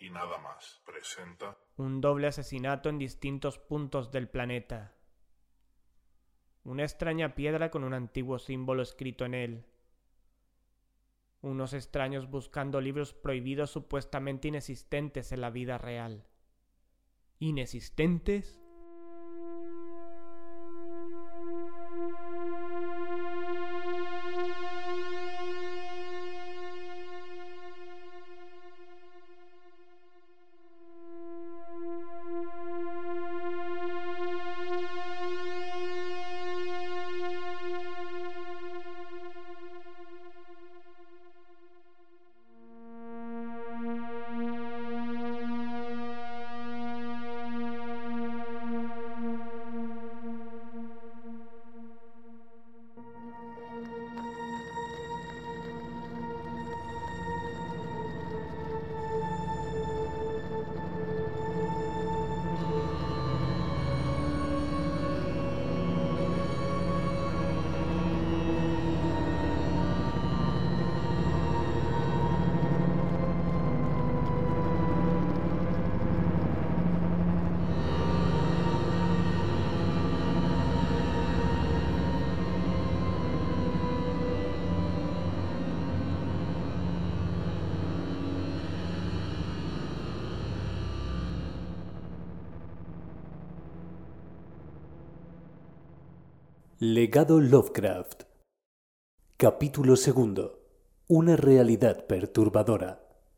y nada más. Presenta un doble asesinato en distintos puntos del planeta. Una extraña piedra con un antiguo símbolo escrito en él. Unos extraños buscando libros prohibidos supuestamente inexistentes en la vida real. ¿Inexistentes? Legado Lovecraft. Capítulo 2. Una realidad perturbadora.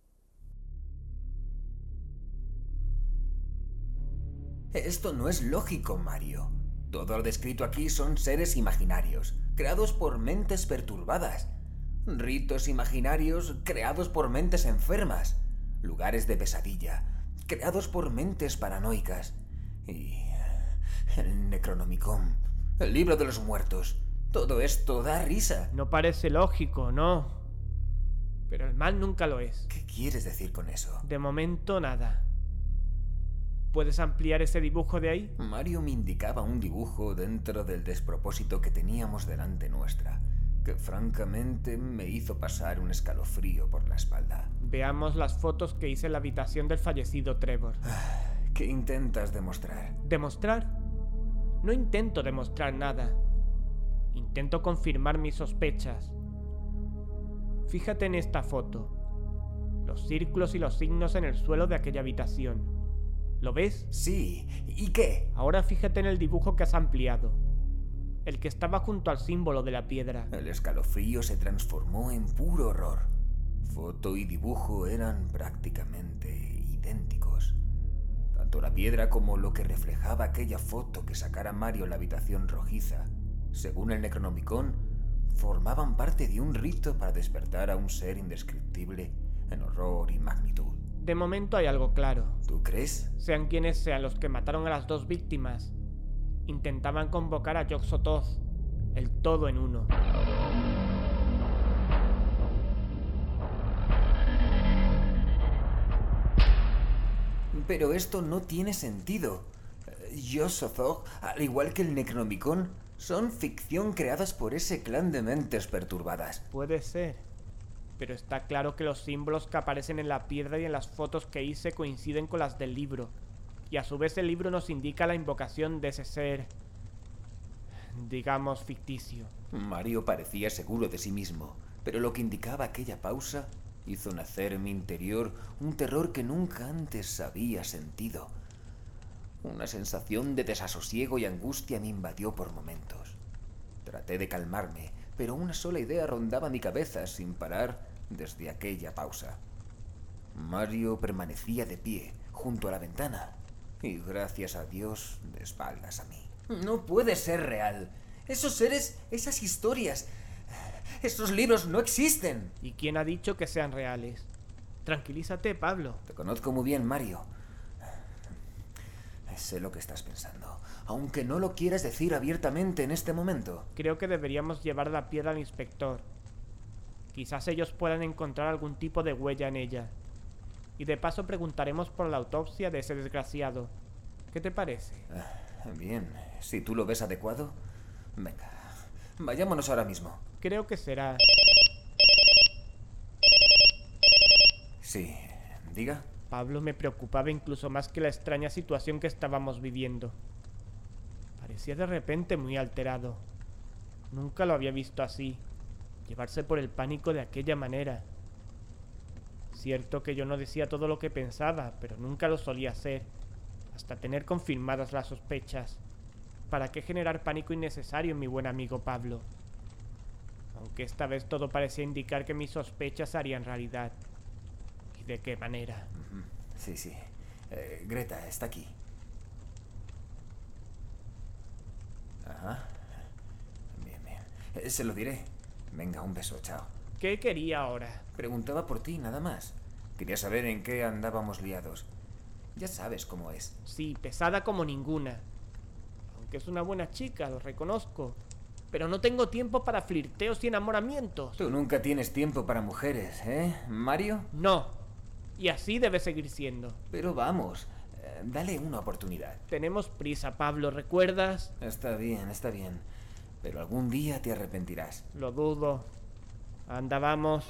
Esto no es lógico, Mario. Todo lo descrito aquí son seres imaginarios, creados por mentes perturbadas. Ritos imaginarios creados por mentes enfermas. Lugares de pesadilla, creados por mentes paranoicas. Y el Necronomicon, el libro de los muertos. Todo esto da risa. No parece lógico, ¿no? Pero el mal nunca lo es. ¿Qué quieres decir con eso? De momento nada. ¿Puedes ampliar ese dibujo de ahí? Mario me indicaba un dibujo dentro del despropósito que teníamos delante nuestra, que francamente me hizo pasar un escalofrío por la espalda. Veamos las fotos que hice en la habitación del fallecido Trevor. ¿Qué intentas demostrar? ¿Demostrar? No intento demostrar nada. Intento confirmar mis sospechas. Fíjate en esta foto. Los círculos y los signos en el suelo de aquella habitación. ¿Lo ves? Sí. ¿Y qué? Ahora fíjate en el dibujo que has ampliado. El que estaba junto al símbolo de la piedra. El escalofrío se transformó en puro horror. Foto y dibujo eran prácticamente idénticos. Tanto la piedra como lo que reflejaba aquella foto que sacara Mario en la habitación rojiza, según el Necronomicon, formaban parte de un rito para despertar a un ser indescriptible en horror y magnitud. De momento hay algo claro. ¿Tú crees? Sean quienes sean los que mataron a las dos víctimas, intentaban convocar a Yog-Sothoth, el todo en uno. Pero esto no tiene sentido. Yog-Sothoth, al igual que el Necronomicon, son ficción creadas por ese clan de mentes perturbadas. Puede ser, pero está claro que los símbolos que aparecen en la piedra y en las fotos que hice coinciden con las del libro, y a su vez el libro nos indica la invocación de ese ser, digamos, ficticio. Mario parecía seguro de sí mismo, pero lo que indicaba aquella pausa hizo nacer en mi interior un terror que nunca antes había sentido. Una sensación de desasosiego y angustia me invadió por momentos. Traté de calmarme, pero una sola idea rondaba mi cabeza sin parar desde aquella pausa. Mario permanecía de pie, junto a la ventana, y gracias a Dios, de espaldas a mí. No puede ser real. Esos seres, esas historias, esos libros no existen. ¿Y quién ha dicho que sean reales? Tranquilízate, Pablo. Te conozco muy bien, Mario. Sé lo que estás pensando, aunque no lo quieras decir abiertamente en este momento. Creo que deberíamos llevar la piedra al inspector. Quizás ellos puedan encontrar algún tipo de huella en ella. Y de paso preguntaremos por la autopsia de ese desgraciado. ¿Qué te parece? Bien, si tú lo ves adecuado. Venga, vayámonos ahora mismo. Creo que será... Sí, diga. Pablo me preocupaba incluso más que la extraña situación que estábamos viviendo. Parecía de repente muy alterado. Nunca lo había visto así, llevarse por el pánico de aquella manera. Cierto que yo no decía todo lo que pensaba, pero nunca lo solía hacer, hasta tener confirmadas las sospechas. ¿Para qué generar pánico innecesario en mi buen amigo Pablo? Aunque esta vez todo parecía indicar que mis sospechas se harían realidad. ¿Y de qué manera? Sí. Greta está aquí. Ajá. Bien. Se lo diré. Venga, un beso, chao. ¿Qué quería ahora? Preguntaba por ti, nada más. Quería saber en qué andábamos liados. Ya sabes cómo es. Sí, pesada como ninguna. Aunque es una buena chica, lo reconozco. Pero no tengo tiempo para flirteos y enamoramientos. Tú nunca tienes tiempo para mujeres, ¿eh, Mario? No. Y así debe seguir siendo. Pero vamos, dale una oportunidad. Tenemos prisa, Pablo, ¿recuerdas? Está bien. Pero algún día te arrepentirás. Lo dudo. Anda, vamos.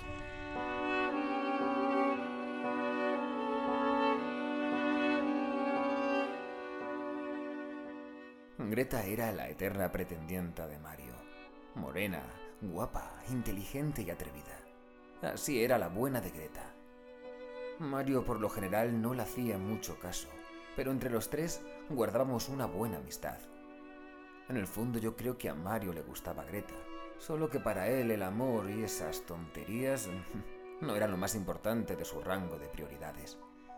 Greta era la eterna pretendienta de Mario. Morena, guapa, inteligente y atrevida. Así era la buena de Greta. Mario por lo general no le hacía mucho caso, pero entre los tres guardábamos una buena amistad. En el fondo yo creo que a Mario le gustaba Greta, solo que para él el amor y esas tonterías no eran lo más importante de su rango de prioridades.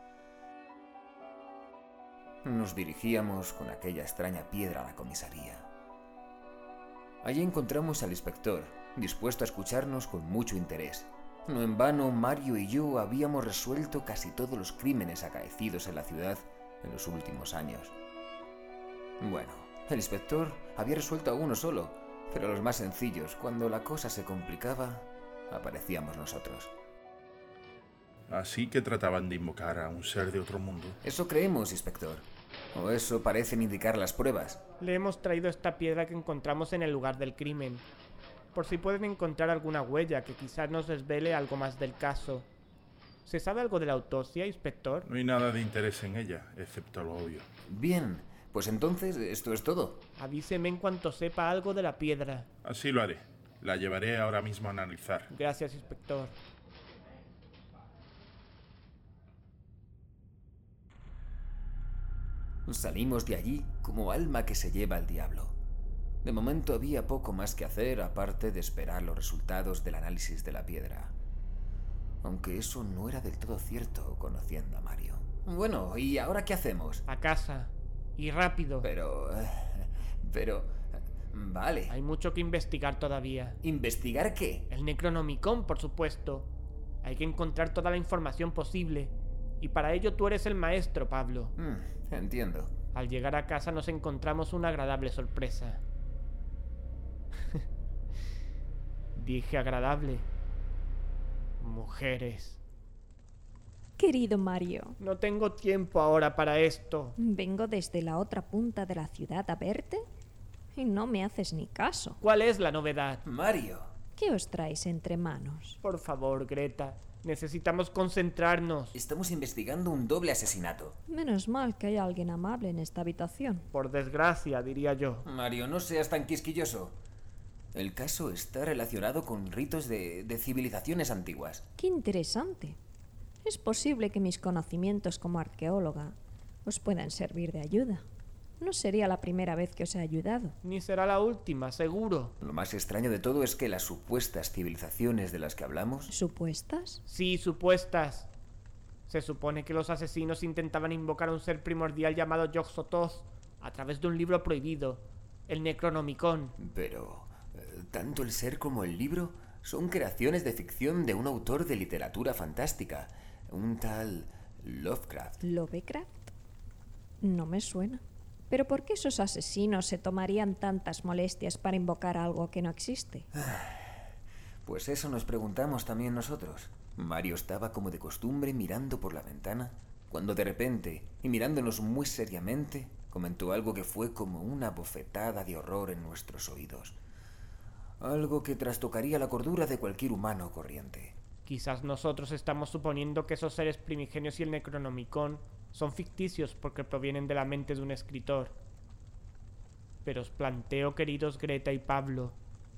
Nos dirigíamos con aquella extraña piedra a la comisaría. Allí encontramos al inspector, dispuesto a escucharnos con mucho interés. No en vano, Mario y yo habíamos resuelto casi todos los crímenes acaecidos en la ciudad en los últimos años. Bueno, el inspector había resuelto a uno solo, pero los más sencillos, cuando la cosa se complicaba, aparecíamos nosotros. Así que trataban de invocar a un ser de otro mundo. Eso creemos, inspector. O eso parecen indicar las pruebas. Le hemos traído esta piedra que encontramos en el lugar del crimen, por si pueden encontrar alguna huella que quizás nos desvele algo más del caso. ¿Se sabe algo de la autopsia, inspector? No hay nada de interés en ella, excepto lo obvio. Bien, pues entonces esto es todo. Avíseme en cuanto sepa algo de la piedra. Así lo haré. La llevaré ahora mismo a analizar. Gracias, inspector. Salimos de allí como alma que se lleva al diablo. De momento había poco más que hacer aparte de esperar los resultados del análisis de la piedra. Aunque eso no era del todo cierto, conociendo a Mario. Bueno, ¿y ahora qué hacemos? A casa. Y rápido. Pero... Vale. Hay mucho que investigar todavía. ¿Investigar qué? El Necronomicon, por supuesto. Hay que encontrar toda la información posible. Y para ello tú eres el maestro, Pablo. Entiendo. Al llegar a casa nos encontramos una agradable sorpresa. Dije agradable. Mujeres. Querido Mario, No tengo tiempo ahora para esto. vengo desde la otra punta de la ciudad a verte y no me haces ni caso. ¿Cuál es la novedad? Mario. ¿Qué os traéis entre manos? Por favor, Greta. Necesitamos concentrarnos. Estamos investigando un doble asesinato. Menos mal que hay alguien amable en esta habitación. Por desgracia, diría yo. Mario, no seas tan quisquilloso. El caso está relacionado con ritos de civilizaciones antiguas. ¡Qué interesante! Es posible que mis conocimientos como arqueóloga os puedan servir de ayuda. No sería la primera vez que os he ayudado. Ni será la última, seguro. Lo más extraño de todo es que las supuestas civilizaciones de las que hablamos... ¿Supuestas? Sí, supuestas. Se supone que los asesinos intentaban invocar a un ser primordial llamado Yog-Sothoth a través de un libro prohibido, el Necronomicon. Pero... tanto el ser como el libro son creaciones de ficción de un autor de literatura fantástica, un tal Lovecraft. ¿Lovecraft? No me suena. ¿Pero por qué esos asesinos se tomarían tantas molestias para invocar algo que no existe? Pues eso nos preguntamos también nosotros. Mario estaba como de costumbre mirando por la ventana, cuando de repente, y mirándonos muy seriamente, comentó algo que fue como una bofetada de horror en nuestros oídos. Algo que trastocaría la cordura de cualquier humano corriente. Quizás nosotros estamos suponiendo que esos seres primigenios y el Necronomicon son ficticios porque provienen de la mente de un escritor. Pero os planteo, queridos Greta y Pablo,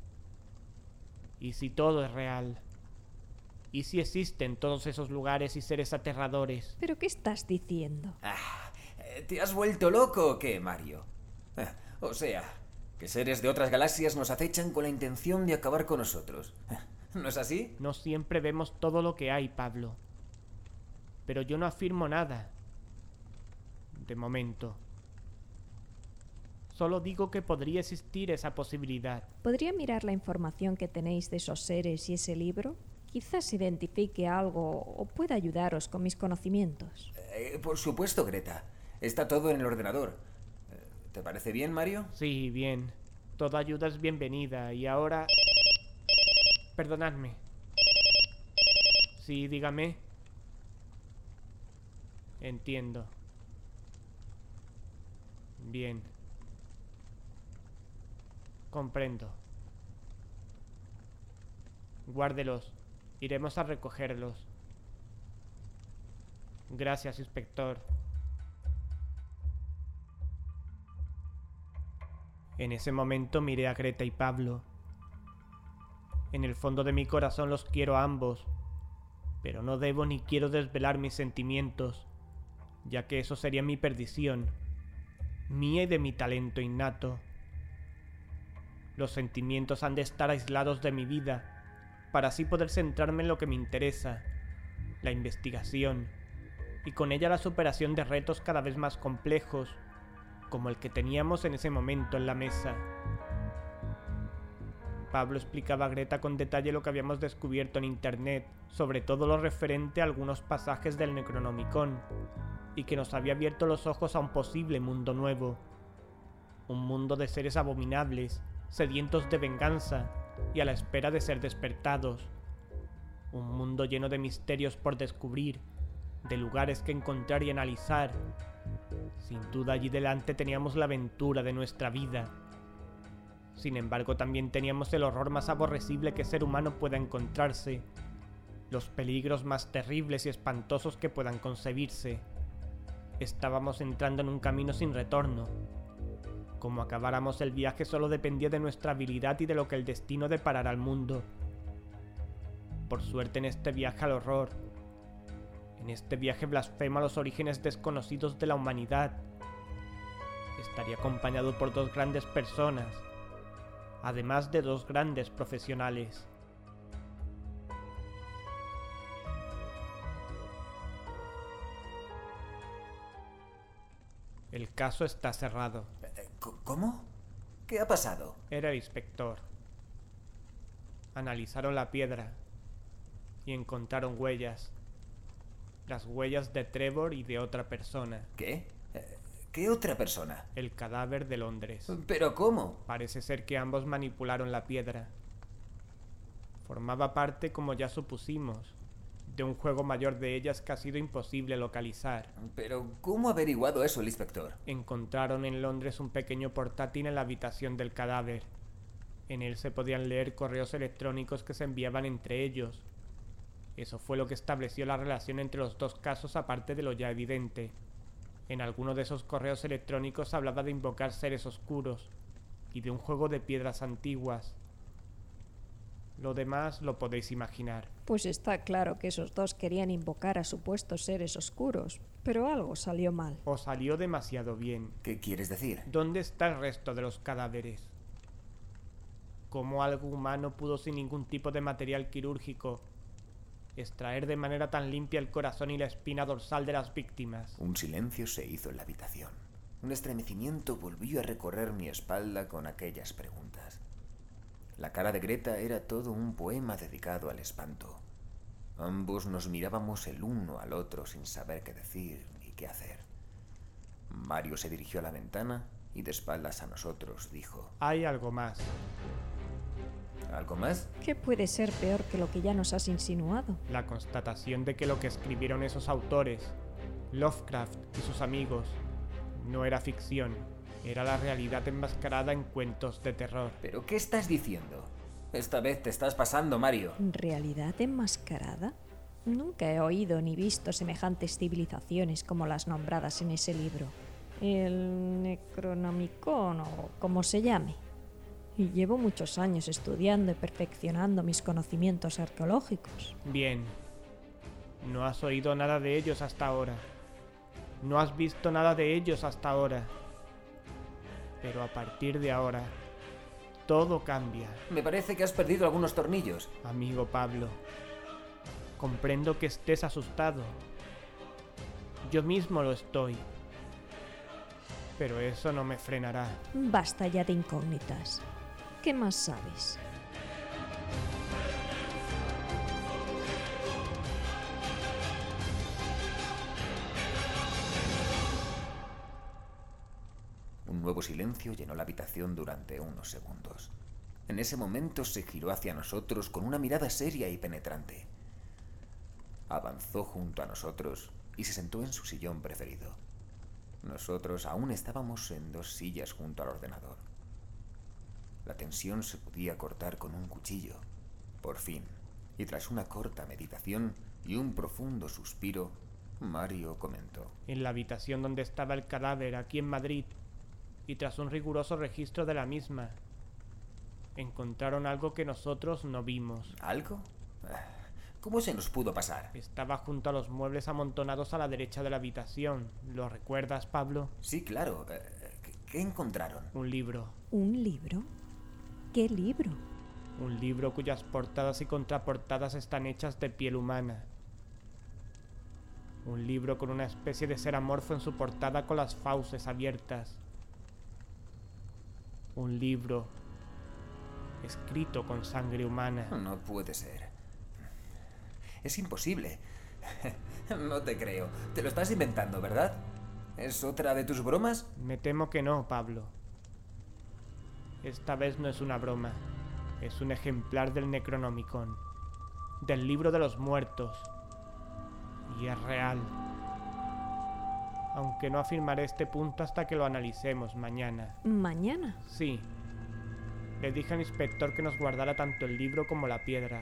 ¿y si todo es real? ¿Y si existen todos esos lugares y seres aterradores? ¿Pero qué estás diciendo? ¿Te has vuelto loco o qué, Mario? O sea, que seres de otras galaxias nos acechan con la intención de acabar con nosotros. ¿No es así? No siempre vemos todo lo que hay, Pablo. Pero yo no afirmo nada. De momento. Solo digo que podría existir esa posibilidad. ¿Podría mirar la información que tenéis de esos seres y ese libro? Quizás identifique algo o pueda ayudaros con mis conocimientos. Por supuesto, Greta. Está todo en el ordenador. ¿Te parece bien, Mario? Sí, bien. Toda ayuda es bienvenida y ahora... Perdonadme. Sí, dígame. Entiendo. Bien. Comprendo. Guárdelos. Iremos a recogerlos. Gracias, inspector. En ese momento miré a Greta y Pablo. En el fondo de mi corazón los quiero a ambos, pero no debo ni quiero desvelar mis sentimientos, ya que eso sería mi perdición, mía y de mi talento innato. Los sentimientos han de estar aislados de mi vida, para así poder centrarme en lo que me interesa, la investigación, y con ella la superación de retos cada vez más complejos, como el que teníamos en ese momento en la mesa. Pablo explicaba a Greta con detalle lo que habíamos descubierto en internet, sobre todo lo referente a algunos pasajes del Necronomicon, y que nos había abierto los ojos a un posible mundo nuevo. Un mundo de seres abominables, sedientos de venganza y a la espera de ser despertados. Un mundo lleno de misterios por descubrir, de lugares que encontrar y analizar. Sin duda allí delante teníamos la aventura de nuestra vida. Sin embargo, también teníamos el horror más aborrecible que ser humano pueda encontrarse, los peligros más terribles y espantosos que puedan concebirse. Estábamos entrando en un camino sin retorno. Como acabáramos el viaje solo dependía de nuestra habilidad y de lo que el destino deparara al mundo. Por suerte en este viaje al horror, en este viaje blasfemo a los orígenes desconocidos de la humanidad, estaría acompañado por dos grandes personas, además de dos grandes profesionales. El caso está cerrado. ¿Cómo? ¿Qué ha pasado? Era el inspector. Analizaron la piedra y encontraron huellas. Las huellas de Trevor y de otra persona. ¿Qué? ¿Qué otra persona? El cadáver de Londres. ¿Pero cómo? Parece ser que ambos manipularon la piedra. Formaba parte, como ya supusimos, de un juego mayor de ellas que ha sido imposible localizar. ¿Pero cómo ha averiguado eso el inspector? Encontraron en Londres un pequeño portátil en la habitación del cadáver. En él se podían leer correos electrónicos que se enviaban entre ellos. Eso fue lo que estableció la relación entre los dos casos, aparte de lo ya evidente. En alguno de esos correos electrónicos hablaba de invocar seres oscuros y de un juego de piedras antiguas. Lo demás lo podéis imaginar. Pues está claro que esos dos querían invocar a supuestos seres oscuros, pero algo salió mal. O salió demasiado bien. ¿Qué quieres decir? ¿Dónde está el resto de los cadáveres? ¿Cómo algo humano pudo sin ningún tipo de material quirúrgico extraer de manera tan limpia el corazón y la espina dorsal de las víctimas? Un silencio se hizo en la habitación. Un estremecimiento volvió a recorrer mi espalda con aquellas preguntas. La cara de Greta era todo un poema dedicado al espanto. Ambos nos mirábamos el uno al otro sin saber qué decir ni qué hacer. Mario se dirigió a la ventana y de espaldas a nosotros dijo: Hay algo más. ¿Algo más? ¿Qué puede ser peor que lo que ya nos has insinuado? La constatación de que lo que escribieron esos autores, Lovecraft y sus amigos, no era ficción, era la realidad enmascarada en cuentos de terror. ¿Pero qué estás diciendo? Esta vez te estás pasando, Mario. ¿Realidad enmascarada? Nunca he oído ni visto semejantes civilizaciones como las nombradas en ese libro. El Necronomicon o como se llame. Y llevo muchos años estudiando y perfeccionando mis conocimientos arqueológicos. Bien. No has oído nada de ellos hasta ahora. No has visto nada de ellos hasta ahora. Pero a partir de ahora, todo cambia. Me parece que has perdido algunos tornillos. Amigo Pablo, comprendo que estés asustado. Yo mismo lo estoy. Pero eso no me frenará. Basta ya de incógnitas. ¿Qué más sabes? Un nuevo silencio llenó la habitación durante unos segundos. En ese momento se giró hacia nosotros con una mirada seria y penetrante. Avanzó junto a nosotros y se sentó en su sillón preferido. Nosotros aún estábamos en 2 sillas junto al ordenador. La tensión se podía cortar con un cuchillo. Por fin, y tras una corta meditación y un profundo suspiro, Mario comentó: En la habitación donde estaba el cadáver aquí en Madrid, y tras un riguroso registro de la misma, encontraron algo que nosotros no vimos. ¿Algo? ¿Cómo se nos pudo pasar? Estaba junto a los muebles amontonados a la derecha de la habitación. ¿Lo recuerdas, Pablo? Sí, claro. ¿Qué encontraron? Un libro. ¿Un libro? ¿Qué libro? Un libro cuyas portadas y contraportadas están hechas de piel humana. Un libro con una especie de ser amorfo en su portada con las fauces abiertas. Un libro escrito con sangre humana. No puede ser. Es imposible. No te creo. Te lo estás inventando, ¿verdad? ¿Es otra de tus bromas? Me temo que no, Pablo. Esta vez no es una broma. Es un ejemplar del Necronomicon, del libro de los muertos. Y es real. Aunque no afirmaré este punto hasta que lo analicemos mañana. ¿Mañana? Sí. Le dije al inspector que nos guardara tanto el libro como la piedra.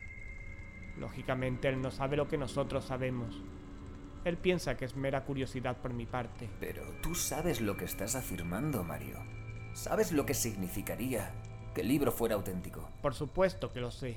Lógicamente él no sabe lo que nosotros sabemos. Él piensa que es mera curiosidad por mi parte. Pero tú sabes lo que estás afirmando, Mario. ¿Sabes lo que significaría que el libro fuera auténtico? Por supuesto que lo sé.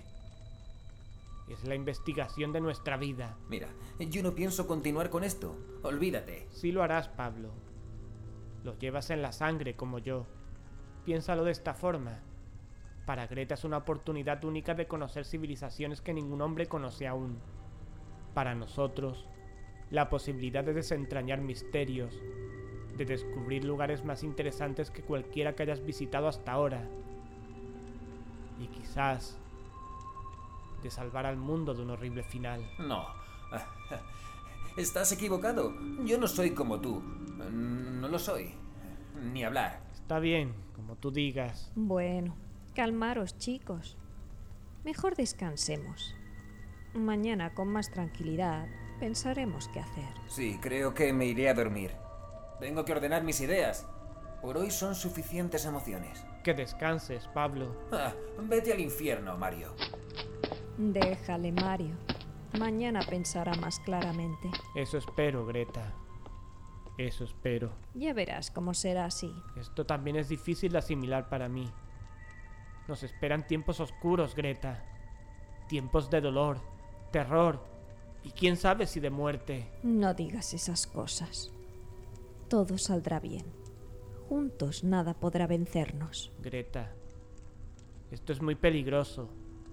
Es la investigación de nuestra vida. Mira, yo no pienso continuar con esto. Olvídate. Sí lo harás, Pablo. Lo llevas en la sangre como yo. Piénsalo de esta forma. Para Greta es una oportunidad única de conocer civilizaciones que ningún hombre conoce aún. Para nosotros, la posibilidad de desentrañar misterios, de descubrir lugares más interesantes que cualquiera que hayas visitado hasta ahora. Y quizás de salvar al mundo de un horrible final. No. Estás equivocado. Yo no soy como tú. No lo soy. Ni hablar. Está bien, como tú digas. Bueno, calmaros, chicos. Mejor descansemos. Mañana, con más tranquilidad, pensaremos qué hacer. Sí, creo que me iré a dormir. Tengo que ordenar mis ideas. Por hoy son suficientes emociones. Que descanses, Pablo. Vete al infierno, Mario. Déjale, Mario. Mañana pensará más claramente. Eso espero, Greta. Eso espero. Ya verás cómo será así. Esto también es difícil de asimilar para mí. Nos esperan tiempos oscuros, Greta. Tiempos de dolor, terror y quién sabe si de muerte. No digas esas cosas. Todo saldrá bien. Juntos nada podrá vencernos. Greta, esto es muy peligroso.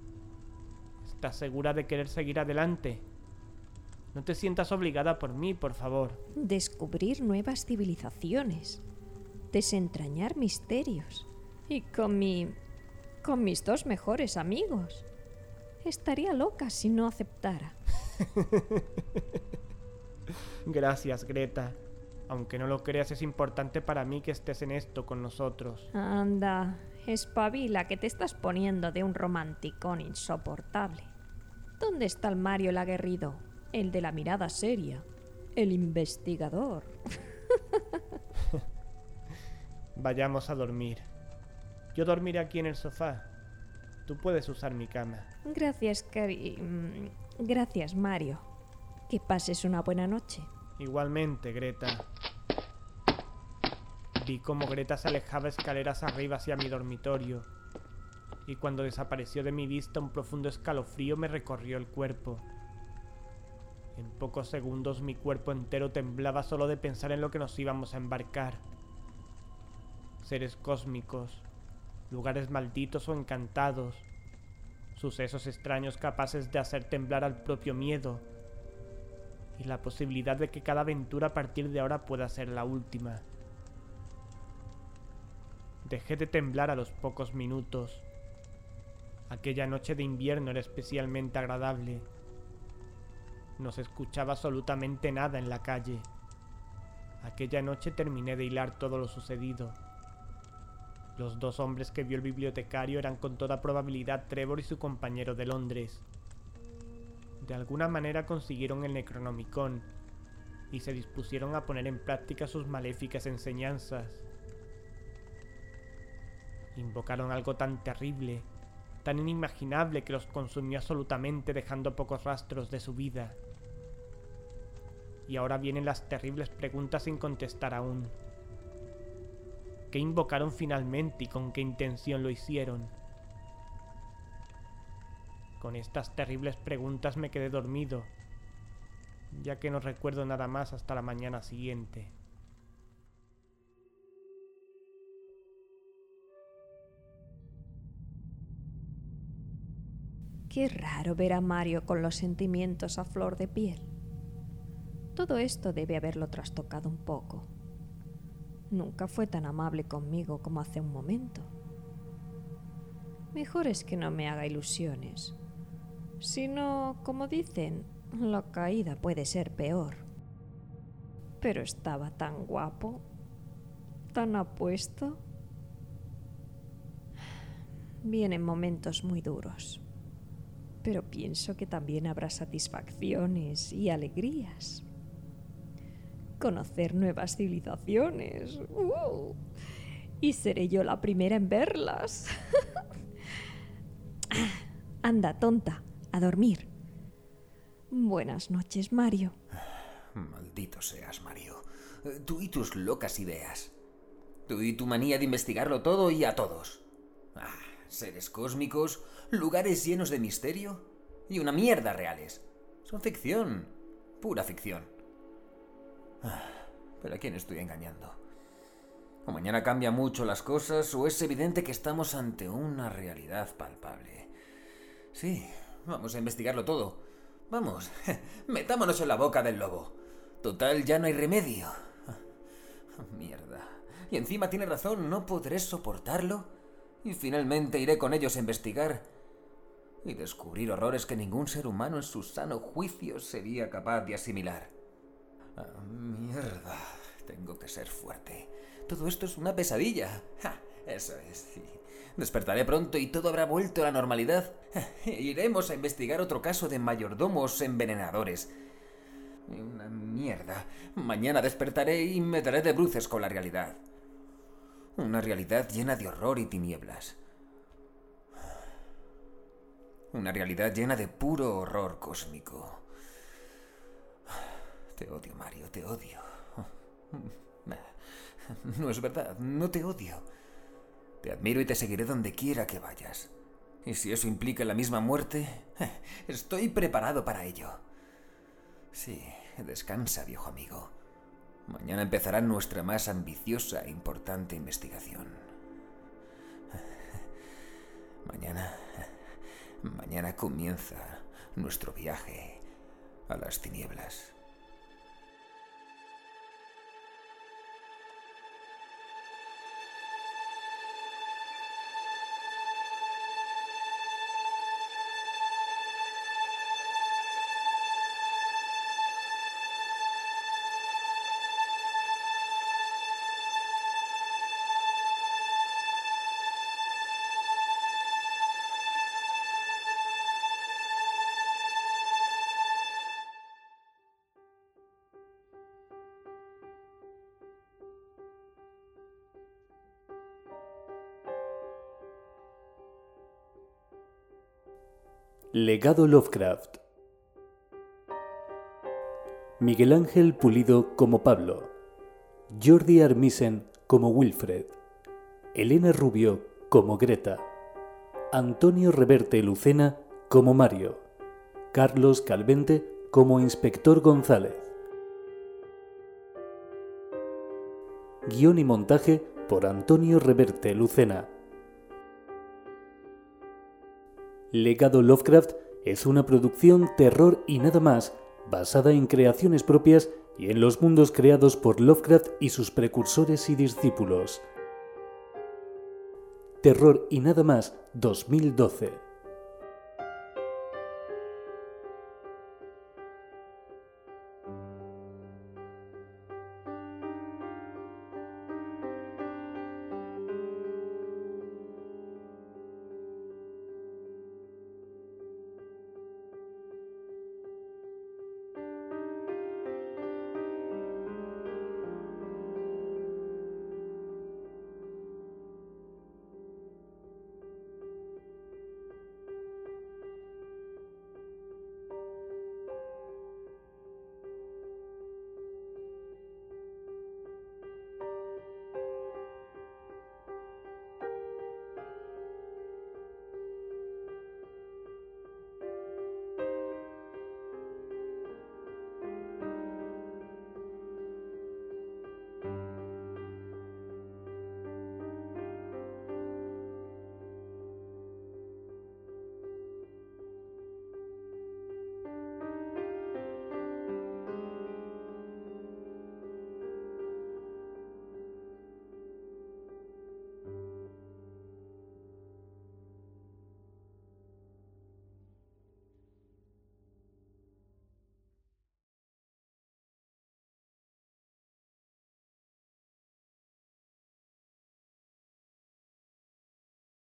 ¿Estás segura de querer seguir adelante? No te sientas obligada por mí, por favor. Descubrir nuevas civilizaciones. Desentrañar misterios. Y con mis 2 mejores amigos. Estaría loca si no aceptara. Gracias, Greta. Aunque no lo creas, es importante para mí que estés en esto con nosotros. Anda, espabila que te estás poniendo de un romanticón insoportable. ¿Dónde está el Mario el aguerrido? El de la mirada seria. El investigador. Vayamos a dormir. Yo dormiré aquí en el sofá. Tú puedes usar mi cama. Gracias, Gracias, Mario. Que pases una buena noche. Igualmente, Greta. Vi cómo Greta se alejaba escaleras arriba hacia mi dormitorio, y cuando desapareció de mi vista un profundo escalofrío me recorrió el cuerpo. En pocos segundos mi cuerpo entero temblaba solo de pensar en lo que nos íbamos a embarcar. Seres cósmicos, lugares malditos o encantados, sucesos extraños capaces de hacer temblar al propio miedo, y la posibilidad de que cada aventura a partir de ahora pueda ser la última. Dejé de temblar a los pocos minutos. Aquella noche de invierno era especialmente agradable. No se escuchaba absolutamente nada en la calle. Aquella noche terminé de hilar todo lo sucedido. Los dos hombres que vio el bibliotecario eran con toda probabilidad Trevor y su compañero de Londres. De alguna manera consiguieron el Necronomicon y se dispusieron a poner en práctica sus maléficas enseñanzas. Invocaron algo tan terrible, tan inimaginable que los consumió absolutamente, dejando pocos rastros de su vida. Y ahora vienen las terribles preguntas sin contestar aún. ¿Qué invocaron finalmente y con qué intención lo hicieron? Con estas terribles preguntas me quedé dormido, ya que no recuerdo nada más hasta la mañana siguiente. Qué raro ver a Mario con los sentimientos a flor de piel. Todo esto debe haberlo trastocado un poco. Nunca fue tan amable conmigo como hace un momento. Mejor es que no me haga ilusiones. Si no, como dicen, la caída puede ser peor. Pero estaba tan guapo, tan apuesto. Vienen momentos muy duros, pero pienso que también habrá satisfacciones y alegrías. Conocer nuevas civilizaciones. Y seré yo la primera en verlas. Anda, tonta, a dormir. Buenas noches, Mario. Maldito seas, Mario. Tú y tus locas ideas. Tú y tu manía de investigarlo todo y a todos. Seres cósmicos, lugares llenos de misterio y una mierda reales. Son ficción, pura ficción. ¿Pero a quién estoy engañando? O mañana cambian mucho las cosas, o es evidente que estamos ante una realidad palpable. Sí, vamos a investigarlo todo. Vamos, metámonos en la boca del lobo. Total, ya no hay remedio. Mierda. Y encima tiene razón, no podré soportarlo. Y finalmente iré con ellos a investigar y descubrir horrores que ningún ser humano en su sano juicio sería capaz de asimilar. Mierda. Tengo que ser fuerte. Todo esto es una pesadilla. Eso es, sí. Despertaré pronto y todo habrá vuelto a la normalidad. Iremos a investigar otro caso de mayordomos envenenadores. Una mierda. Mañana despertaré y me daré de bruces con la realidad. Una realidad llena de horror y tinieblas. Una realidad llena de puro horror cósmico. Te odio, Mario, te odio. No es verdad, no te odio. Te admiro y te seguiré donde quiera que vayas. Y si eso implica la misma muerte, estoy preparado para ello. Sí, descansa, viejo amigo. Mañana empezará nuestra más ambiciosa e importante investigación. Mañana comienza nuestro viaje a las tinieblas. Legado Lovecraft. Miguel Ángel Pulido como Pablo, Jordi Armisen como Wilfred, Elena Rubio como Greta, Antonio Reverte Lucena como Mario, Carlos Calvente como Inspector González. Guión y montaje por Antonio Reverte Lucena. Legado Lovecraft es una producción terror y nada más, basada en creaciones propias y en los mundos creados por Lovecraft y sus precursores y discípulos. Terror y nada más 2012.